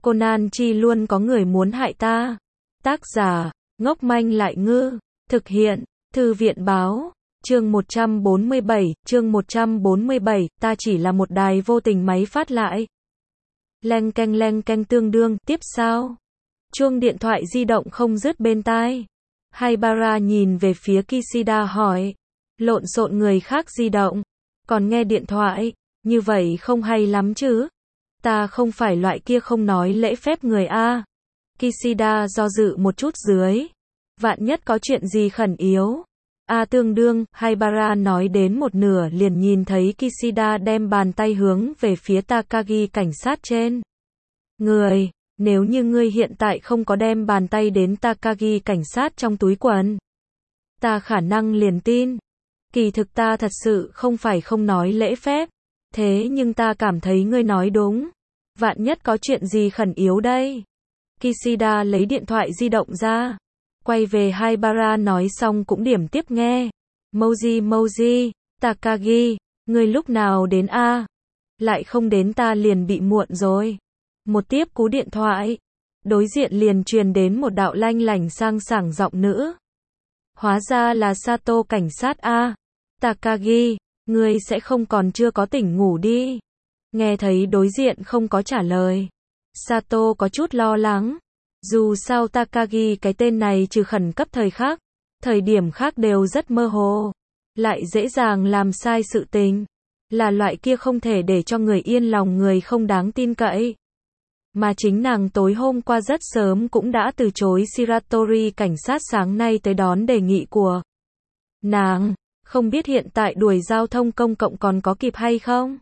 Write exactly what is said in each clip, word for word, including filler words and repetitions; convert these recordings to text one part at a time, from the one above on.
Conan Chi luôn có người muốn hại ta. Tác giả, ngốc manh lại ngư. Thực hiện, Thư viện báo. Chương một trăm bốn mươi bảy, chương một trăm bốn mươi bảy, ta chỉ là một đài vô tình máy phát lại. Leng keng leng keng tương đương, tiếp sao? Chuông điện thoại di động không dứt bên tai. Haibara nhìn về phía Kishida hỏi. Lộn xộn người khác di động. Còn nghe điện thoại, như vậy không hay lắm chứ. Ta không phải loại kia không nói lễ phép người A. Kishida do dự một chút dưới. Vạn nhất có chuyện gì khẩn yếu. A tương đương, Haibara nói đến một nửa liền nhìn thấy Kishida đem bàn tay hướng về phía Takagi cảnh sát trên. Người, nếu như ngươi hiện tại không có đem bàn tay đến Takagi cảnh sát trong túi quần. Ta khả năng liền tin. Kỳ thực ta thật sự không phải không nói lễ phép. Thế nhưng ta cảm thấy ngươi nói đúng. Vạn nhất có chuyện gì khẩn yếu đây. Kishida lấy điện thoại di động ra. Quay về Haibara nói xong cũng điểm tiếp nghe. Moji Moji, Takagi, ngươi lúc nào đến a? Lại không đến ta liền bị muộn rồi. Một tiếp cú điện thoại. Đối diện liền truyền đến một đạo lanh lảnh sang sảng giọng nữ. Hóa ra là Sato cảnh sát a. Takagi, ngươi sẽ không còn chưa có tỉnh ngủ đi. Nghe thấy đối diện không có trả lời. Sato có chút lo lắng. Dù sao Takagi cái tên này trừ khẩn cấp thời khắc, thời điểm khác đều rất mơ hồ. Lại dễ dàng làm sai sự tình. Là loại kia không thể để cho người yên lòng người không đáng tin cậy. Mà chính nàng tối hôm qua rất sớm cũng đã từ chối Shiratori cảnh sát sáng nay tới đón đề nghị của nàng. Không biết hiện tại đuổi giao thông công cộng còn có kịp hay không?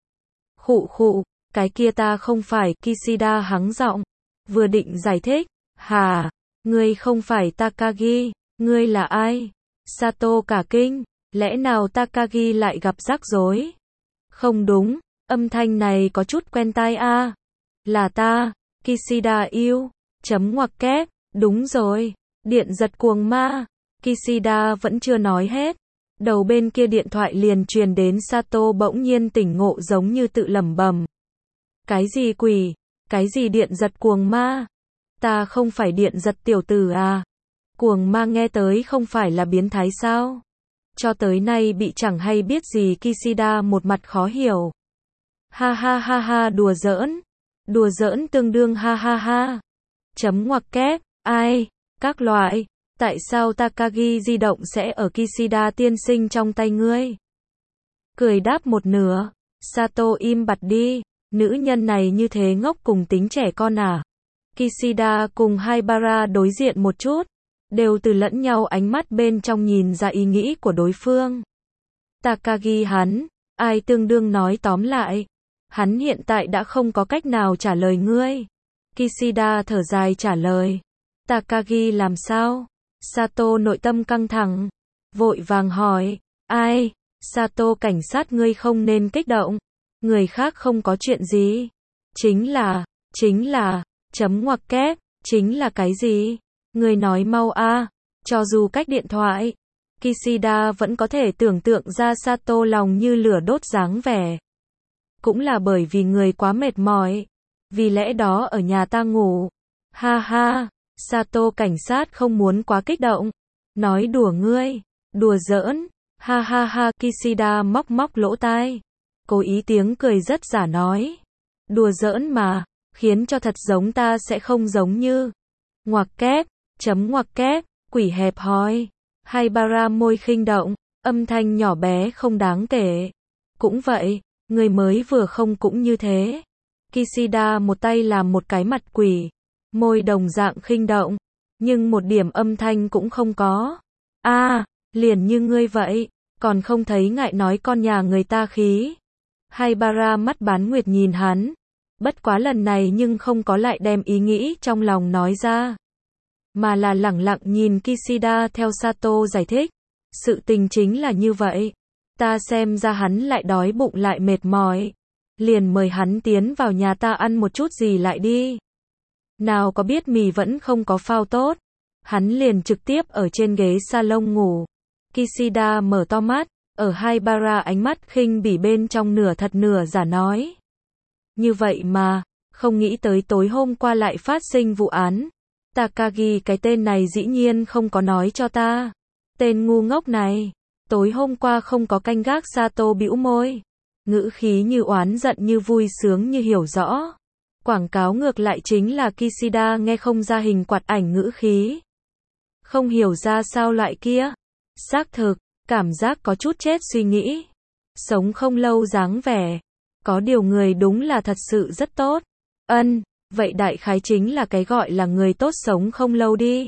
Khụ khụ, cái kia ta không phải, Kishida hắng giọng. Vừa định giải thích, hà, ngươi không phải Takagi, ngươi là ai? Sato cả kinh, lẽ nào Takagi lại gặp rắc rối? Không đúng, âm thanh này có chút quen tai a. Là ta, Kishida yêu, chấm ngoặc kép, đúng rồi, điện giật cuồng ma. Kishida vẫn chưa nói hết. Đầu bên kia điện thoại liền truyền đến Sato bỗng nhiên tỉnh ngộ giống như tự lẩm bẩm. Cái gì quỷ? Cái gì điện giật cuồng ma? Ta không phải điện giật tiểu tử à? Cuồng ma nghe tới không phải là biến thái sao? Cho tới nay bị chẳng hay biết gì. Kishida một mặt khó hiểu. Ha ha ha ha, đùa giỡn. Đùa giỡn tương đương ha ha ha. Chấm ngoặc kép, ai? Các loại. Tại sao Takagi di động sẽ ở Kishida tiên sinh trong tay ngươi? Cười đáp một nửa. Sato im bặt đi. Nữ nhân này như thế ngốc cùng tính trẻ con à? Kishida cùng Haibara đối diện một chút. Đều từ lẫn nhau ánh mắt bên trong nhìn ra ý nghĩ của đối phương. Takagi hắn. Ai tương đương nói tóm lại. Hắn hiện tại đã không có cách nào trả lời ngươi. Kishida thở dài trả lời. Takagi làm sao? Sato nội tâm căng thẳng. Vội vàng hỏi. Ai? Sato cảnh sát ngươi không nên kích động. Người khác không có chuyện gì. Chính là, chính là, chấm ngoặc kép, chính là cái gì? Người nói mau a. Cho dù cách điện thoại, Kishida vẫn có thể tưởng tượng ra Sato lòng như lửa đốt dáng vẻ. Cũng là bởi vì người quá mệt mỏi. Vì lẽ đó ở nhà ta ngủ. Ha ha, Sato cảnh sát không muốn quá kích động. Nói đùa ngươi, đùa giỡn. Ha ha ha, Kishida móc móc lỗ tai. Cố ý tiếng cười rất giả nói. Đùa giỡn mà, khiến cho thật giống ta sẽ không giống như. Ngoặc kép, chấm ngoặc kép, quỷ hẹp hòi. Haibara môi khinh động, âm thanh nhỏ bé không đáng kể. Cũng vậy, người mới vừa không cũng như thế. Kishida một tay làm một cái mặt quỷ. Môi đồng dạng khinh động, nhưng một điểm âm thanh cũng không có. A, à, liền như ngươi vậy, còn không thấy ngại nói con nhà người ta khí. Haibara mắt bán nguyệt nhìn hắn. Bất quá lần này nhưng không có lại đem ý nghĩ trong lòng nói ra. Mà là lẳng lặng nhìn Kishida theo Sato giải thích. Sự tình chính là như vậy. Ta xem ra hắn lại đói bụng lại mệt mỏi. Liền mời hắn tiến vào nhà ta ăn một chút gì lại đi. Nào có biết mì vẫn không có phao tốt. Hắn liền trực tiếp ở trên ghế salon ngủ. Kishida mở to mắt. Ở Haibara ánh mắt khinh bỉ bên trong nửa thật nửa giả nói. Như vậy mà, Không nghĩ tới tối hôm qua lại phát sinh vụ án. Takagi cái tên này dĩ nhiên không có nói cho ta. Tên ngu ngốc này. Tối hôm qua không có canh gác. Sato bĩu môi. Ngữ khí như oán giận như vui sướng như hiểu rõ. Quảng cáo ngược lại chính là Kishida nghe không ra hình quạt ảnh ngữ khí. Không hiểu ra sao loại kia. Xác thực, cảm giác có chút chết suy nghĩ. Sống không lâu dáng vẻ. Có điều người đúng là thật sự rất tốt. Ân, vậy đại khái chính là cái gọi là người tốt sống không lâu đi.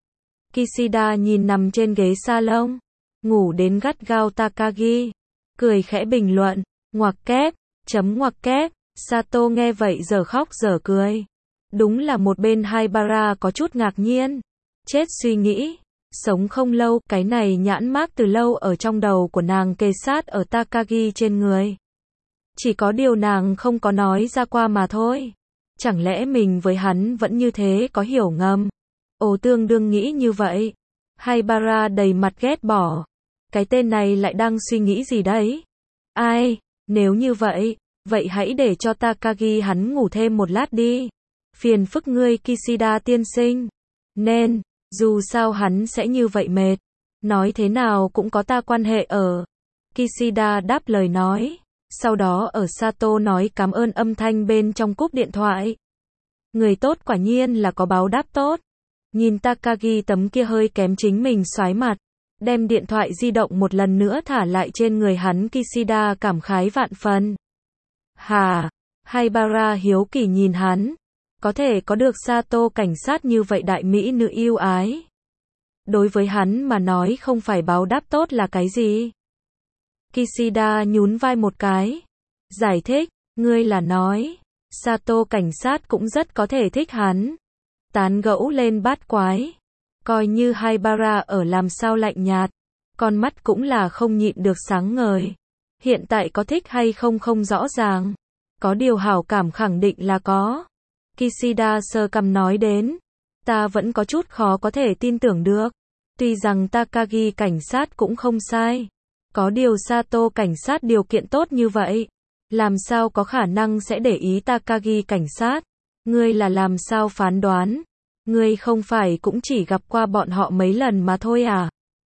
Kishida nhìn nằm trên ghế salon, ngủ đến gắt gao Takagi. Cười khẽ bình luận, ngoặc kép, chấm ngoặc kép. Sato nghe vậy giờ khóc giờ cười. Đúng là một bên Haibara có chút ngạc nhiên. Chết suy nghĩ. Sống không lâu, cái này nhãn mác từ lâu ở trong đầu của nàng kề sát ở Takagi trên người. Chỉ có điều nàng không có nói ra qua mà thôi. Chẳng lẽ mình với hắn vẫn như thế có hiểu ngầm? Ồ tương đương nghĩ như vậy. Haibara đầy mặt ghét bỏ. Cái tên này lại đang suy nghĩ gì đấy? Ai? Nếu như vậy, vậy hãy để cho Takagi hắn ngủ thêm một lát đi. Phiền phức ngươi Kishida tiên sinh. Nên, dù sao hắn sẽ như vậy mệt. Nói thế nào cũng có ta quan hệ ở. Kishida đáp lời nói. Sau đó ở Sato nói cảm ơn âm thanh bên trong cúp điện thoại. Người tốt quả nhiên là có báo đáp tốt. Nhìn Takagi tấm kia hơi kém chính mình xoái mặt. Đem điện thoại di động một lần nữa thả lại trên người hắn, Kishida cảm khái vạn phần. Hà, Haibara hiếu kỳ nhìn hắn. Có thể có được Sato cảnh sát như vậy đại mỹ nữ yêu ái. Đối với hắn mà nói không phải báo đáp tốt là cái gì? Kishida nhún vai một cái. Giải thích, ngươi là nói, Sato cảnh sát cũng rất có thể thích hắn. Tán gẫu lên bát quái. Coi như Haibara ở làm sao lạnh nhạt. Con mắt cũng là không nhịn được sáng ngời. Hiện tại có thích hay không không rõ ràng. Có điều hảo cảm khẳng định là có. Kishida sơ cằm nói đến. Ta vẫn có chút khó có thể tin tưởng được. Tuy rằng Takagi cảnh sát cũng không sai. Có điều Sato cảnh sát điều kiện tốt như vậy. Làm sao có khả năng sẽ để ý Takagi cảnh sát? Ngươi là làm sao phán đoán? Ngươi không phải cũng chỉ gặp qua bọn họ mấy lần mà thôi à?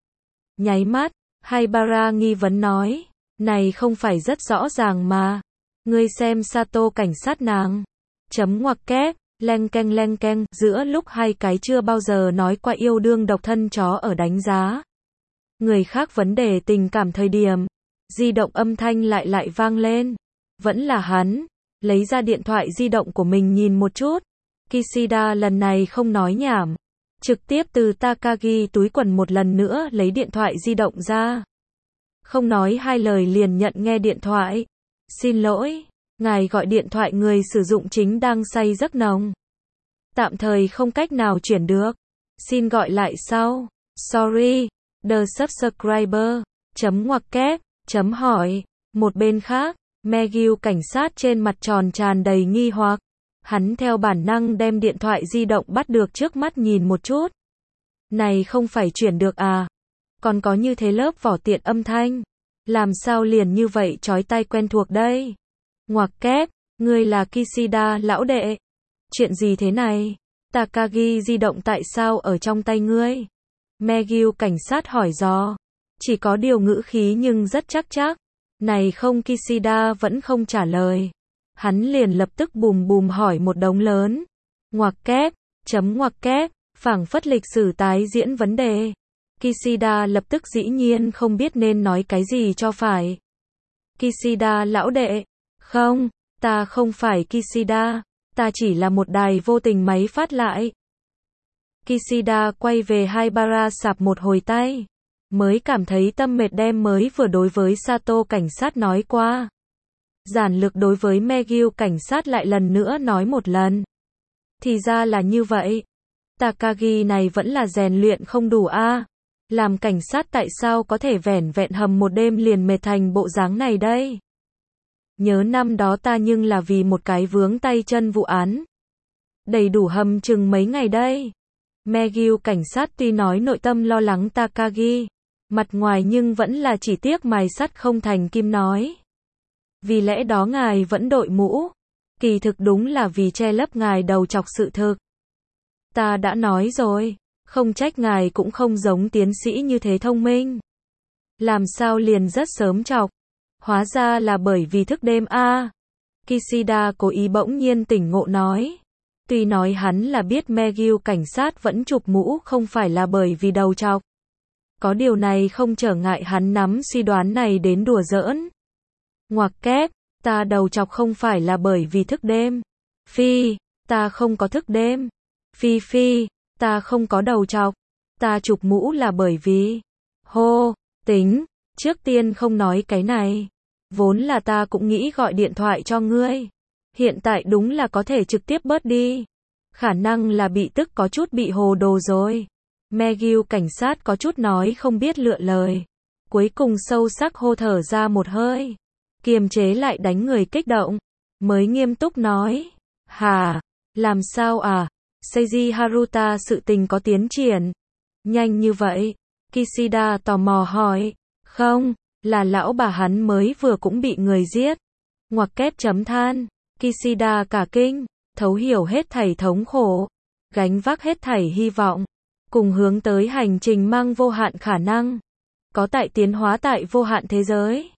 Nháy mắt, Haibara nghi vấn nói. Này không phải rất rõ ràng mà. Ngươi xem Sato cảnh sát nàng. Chấm ngoặc kép, leng keng leng keng, giữa lúc hai cái chưa bao giờ nói qua yêu đương độc thân chó ở đánh giá. Người khác vấn đề tình cảm thời điểm. Di động âm thanh lại lại vang lên. Vẫn là hắn. Lấy ra điện thoại di động của mình nhìn một chút. Kishida lần này không nói nhảm. Trực tiếp từ Takagi túi quần một lần nữa lấy điện thoại di động ra. Không nói hai lời liền nhận nghe điện thoại. Xin lỗi, ngài gọi điện thoại người sử dụng chính đang say giấc nồng. Tạm thời không cách nào chuyển được. Xin gọi lại sau. Sorry, the subscriber. Chấm ngoặc kép, chấm hỏi. Một bên khác, Megil cảnh sát trên mặt tròn tràn đầy nghi hoặc. Hắn theo bản năng đem điện thoại di động bắt được trước mắt nhìn một chút. Này không phải chuyển được à? Còn có như thế lớp vỏ tiện âm thanh. Làm sao liền như vậy chói tai quen thuộc đây? Ngoặc kép, ngươi là Kishida lão đệ. Chuyện gì thế này? Takagi di động tại sao ở trong tay ngươi? Megil cảnh sát hỏi dò. Chỉ có điều ngữ khí nhưng rất chắc chắc. Này không Kishida vẫn không trả lời. Hắn liền lập tức bùm bùm hỏi một đống lớn. Ngoặc kép, chấm ngoặc kép, phảng phất lịch sử tái diễn vấn đề. Kishida lập tức dĩ nhiên không biết nên nói cái gì cho phải. Kishida lão đệ. Không, ta không phải Kishida. Ta chỉ là một đài vô tình máy phát lại. Kishida quay về Haibara sạp một hồi tay. Mới cảm thấy tâm mệt đem mới vừa đối với Sato cảnh sát nói qua. Giản lược đối với Megil cảnh sát lại lần nữa nói một lần. Thì ra là như vậy. Takagi này vẫn là rèn luyện không đủ a. À? Làm cảnh sát tại sao có thể vẻn vẹn hầm một đêm liền mệt thành bộ dáng này đây? Nhớ năm đó ta nhưng là vì một cái vướng tay chân vụ án. Đầy đủ hầm chừng mấy ngày đây. Megil cảnh sát tuy nói nội tâm lo lắng Takagi. Mặt ngoài nhưng vẫn là chỉ tiếc mài sắt không thành kim nói. Vì lẽ đó ngài vẫn đội mũ. Kỳ thực đúng là vì che lấp ngài đầu chọc sự thực. Ta đã nói rồi, không trách ngài cũng không giống tiến sĩ như thế thông minh. Làm sao liền rất sớm chọc? Hóa ra là bởi vì thức đêm a. À. Kishida cố ý bỗng nhiên tỉnh ngộ nói. Tuy nói hắn là biết McGill cảnh sát vẫn chụp mũ không phải là bởi vì đầu chọc. Có điều này không trở ngại hắn nắm suy đoán này đến đùa giỡn. Ngoặc kép, ta đầu chọc không phải là bởi vì thức đêm. Phi, ta không có thức đêm. Phi phi, ta không có đầu chọc. Ta chụp mũ là bởi vì... Hô, tính, trước tiên không nói cái này. Vốn là ta cũng nghĩ gọi điện thoại cho ngươi. Hiện tại đúng là có thể trực tiếp bớt đi. Khả năng là bị tức có chút bị hồ đồ rồi. McGill cảnh sát có chút nói không biết lựa lời. Cuối cùng sâu sắc hô thở ra một hơi. Kiềm chế lại đánh người kích động. Mới nghiêm túc nói. Hả? Làm sao à? Seiji Haruta sự tình có tiến triển. Nhanh như vậy? Kishida tò mò hỏi. Không, là lão bà hắn mới vừa cũng bị người giết. Ngoặc kép chấm than. Kishida cả kinh, thấu hiểu hết thảy thống khổ, gánh vác hết thảy hy vọng, cùng hướng tới hành trình mang vô hạn khả năng, có tại tiến hóa tại vô hạn thế giới.